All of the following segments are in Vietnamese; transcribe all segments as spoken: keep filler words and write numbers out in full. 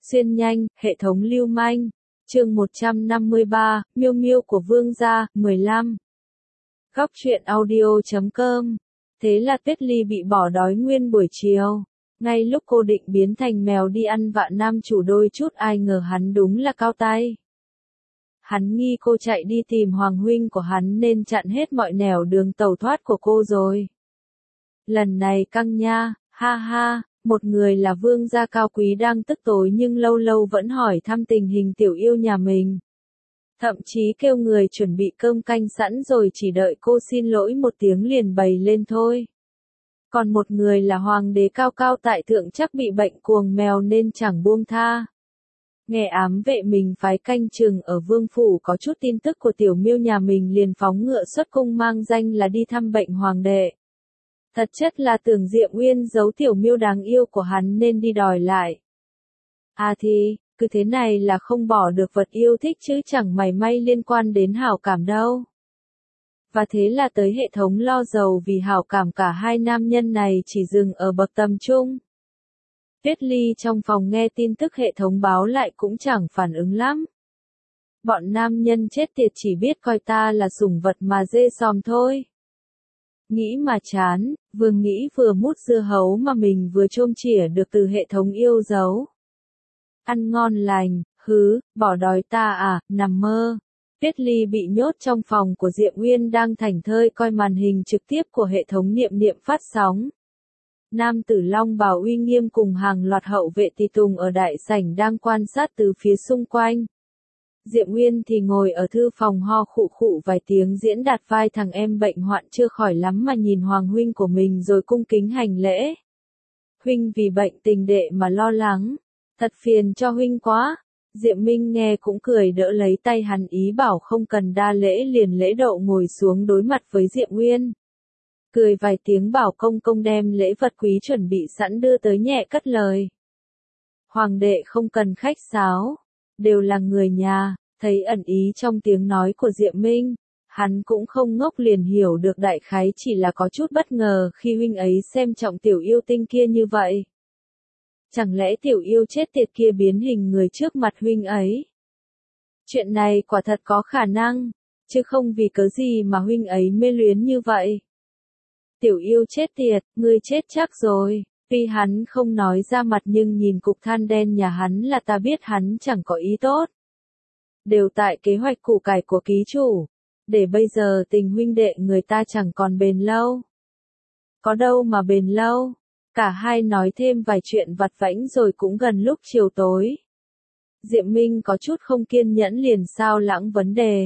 Xuyên nhanh, hệ thống lưu manh. Chương một trăm năm mươi ba, Miêu Miêu của Vương gia, mười lăm. Góc truyện audio chấm com. Thế là Tuyết Ly bị bỏ đói nguyên buổi chiều. Ngay lúc cô định biến thành mèo đi ăn vạ nam chủ đôi chút, ai ngờ hắn đúng là cao tay. Hắn nghi cô chạy đi tìm hoàng huynh của hắn nên chặn hết mọi nẻo đường tẩu thoát của cô rồi. Lần này căng nha, ha ha. Một người là vương gia cao quý đang tức tối nhưng lâu lâu vẫn hỏi thăm tình hình tiểu yêu nhà mình. Thậm chí kêu người chuẩn bị cơm canh sẵn rồi chỉ đợi cô xin lỗi một tiếng liền bày lên thôi. Còn một người là hoàng đế cao cao tại thượng chắc bị bệnh cuồng mèo nên chẳng buông tha. Nghe ám vệ mình phái canh chừng ở vương phủ có chút tin tức của tiểu miêu nhà mình liền phóng ngựa xuất cung mang danh là đi thăm bệnh hoàng đệ. Thật chất là tưởng Diệm Uyên giấu tiểu miêu đáng yêu của hắn nên đi đòi lại. À thì, cứ thế này là không bỏ được vật yêu thích chứ chẳng mảy may liên quan đến hảo cảm đâu. Và thế là tới hệ thống lo giàu vì hảo cảm cả hai nam nhân này chỉ dừng ở bậc tầm trung. Tuyết Ly trong phòng nghe tin tức hệ thống báo lại cũng chẳng phản ứng lắm. Bọn nam nhân chết tiệt chỉ biết coi ta là sủng vật mà dê sòm thôi. Nghĩ mà chán, vừa nghĩ vừa mút dưa hấu mà mình vừa chôm chỉa được từ hệ thống yêu dấu. Ăn ngon lành, hứ, bỏ đói ta à, nằm mơ. Tuyết Ly bị nhốt trong phòng của Diệm Uyên đang thảnh thơi coi màn hình trực tiếp của hệ thống niệm niệm phát sóng. Nam tử Long Bào uy nghiêm cùng hàng loạt hậu vệ tùy tùng ở đại sảnh đang quan sát từ phía xung quanh. Diệm Uyên thì ngồi ở thư phòng ho khụ khụ vài tiếng diễn đạt vai thằng em bệnh hoạn chưa khỏi lắm mà nhìn hoàng huynh của mình rồi cung kính hành lễ. Huynh vì bệnh tình đệ mà lo lắng, thật phiền cho huynh quá. Diệm Minh nghe cũng cười đỡ lấy tay hắn ý bảo không cần đa lễ liền lễ độ ngồi xuống đối mặt với Diệm Uyên. Cười vài tiếng bảo công công đem lễ vật quý chuẩn bị sẵn đưa tới nhẹ cất lời. Hoàng đệ không cần khách sáo. Đều là người nhà, thấy ẩn ý trong tiếng nói của Diệm Minh, hắn cũng không ngốc liền hiểu được đại khái chỉ là có chút bất ngờ khi huynh ấy xem trọng tiểu yêu tinh kia như vậy. Chẳng lẽ tiểu yêu chết tiệt kia biến hình người trước mặt huynh ấy? Chuyện này quả thật có khả năng, chứ không vì cớ gì mà huynh ấy mê luyến như vậy. Tiểu yêu chết tiệt, ngươi chết chắc rồi. Tuy hắn không nói ra mặt nhưng nhìn cục than đen nhà hắn là ta biết hắn chẳng có ý tốt. Đều tại kế hoạch củ cải của ký chủ. Để bây giờ tình huynh đệ người ta chẳng còn bền lâu. Có đâu mà bền lâu. Cả hai nói thêm vài chuyện vặt vãnh rồi cũng gần lúc chiều tối. Diệm Minh có chút không kiên nhẫn liền sao lãng vấn đề.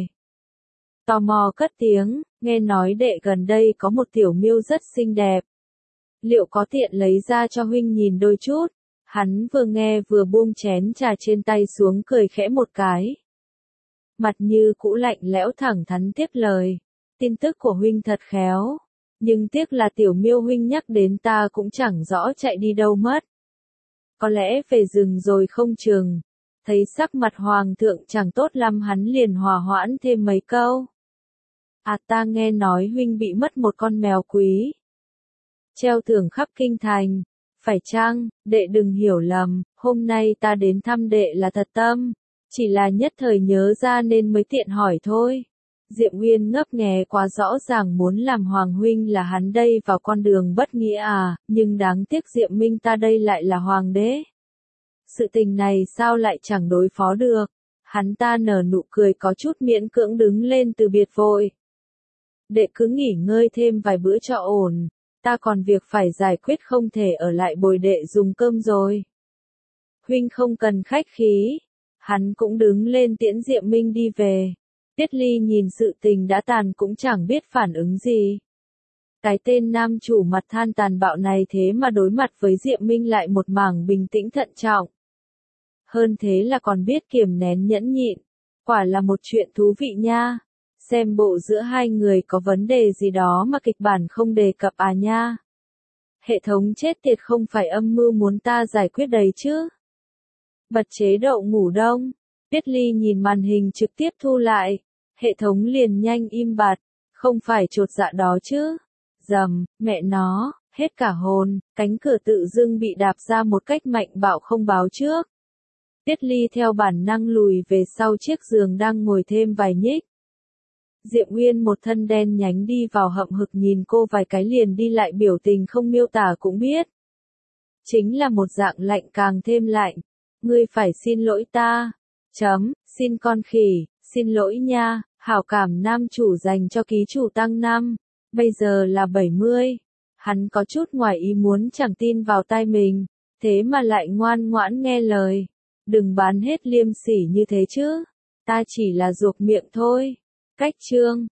Tò mò cất tiếng, nghe nói đệ gần đây có một tiểu miêu rất xinh đẹp. Liệu có tiện lấy ra cho huynh nhìn đôi chút? Hắn vừa nghe vừa buông chén trà trên tay xuống cười khẽ một cái. Mặt như cũ lạnh lẽo thẳng thắn tiếp lời. Tin tức của huynh thật khéo. Nhưng tiếc là tiểu miêu huynh nhắc đến ta cũng chẳng rõ chạy đi đâu mất. Có lẽ về rừng rồi không chừng. Thấy sắc mặt hoàng thượng chẳng tốt lắm hắn liền hòa hoãn thêm mấy câu. À ta nghe nói huynh bị mất một con mèo quý. Treo thưởng khắp kinh thành, phải chăng, đệ đừng hiểu lầm, hôm nay ta đến thăm đệ là thật tâm, chỉ là nhất thời nhớ ra nên mới tiện hỏi thôi. Diệm Uyên ngấp nghé quá rõ ràng muốn làm hoàng huynh là hắn đây vào con đường bất nghĩa à, nhưng đáng tiếc Diệm Minh ta đây lại là hoàng đế. Sự tình này sao lại chẳng đối phó được, hắn ta nở nụ cười có chút miễn cưỡng đứng lên từ biệt vội. Đệ cứ nghỉ ngơi thêm vài bữa cho ổn. Ta còn việc phải giải quyết không thể ở lại bồi đệ dùng cơm rồi. Huynh không cần khách khí. Hắn cũng đứng lên tiễn Diệm Minh đi về. Tuyết Ly nhìn sự tình đã tàn cũng chẳng biết phản ứng gì. Cái tên nam chủ mặt than tàn bạo này thế mà đối mặt với Diệm Minh lại một mảng bình tĩnh thận trọng. Hơn thế là còn biết kiềm nén nhẫn nhịn. Quả là một chuyện thú vị nha. Xem bộ giữa hai người có vấn đề gì đó mà kịch bản không đề cập à nha. Hệ thống chết tiệt không phải âm mưu muốn ta giải quyết đấy chứ. Bật chế độ ngủ đông. Tuyết Ly nhìn màn hình trực tiếp thu lại. Hệ thống liền nhanh im bặt. Không phải chột dạ đó chứ. Dầm, mẹ nó, hết cả hồn. Cánh cửa tự dưng bị đạp ra một cách mạnh bạo không báo trước. Tiết Ly theo bản năng lùi về sau chiếc giường đang ngồi thêm vài nhích. Diệm Uyên một thân đen nhánh đi vào hậm hực nhìn cô vài cái liền đi lại biểu tình không miêu tả cũng biết. Chính là một dạng lạnh càng thêm lạnh. Ngươi phải xin lỗi ta. Chấm, xin con khỉ, xin lỗi nha, hảo cảm nam chủ dành cho ký chủ tăng năm. Bây giờ là bảy mươi. Hắn có chút ngoài ý muốn chẳng tin vào tai mình. Thế mà lại ngoan ngoãn nghe lời. Đừng bán hết liêm sỉ như thế chứ. Ta chỉ là ruột miệng thôi. Cách chương.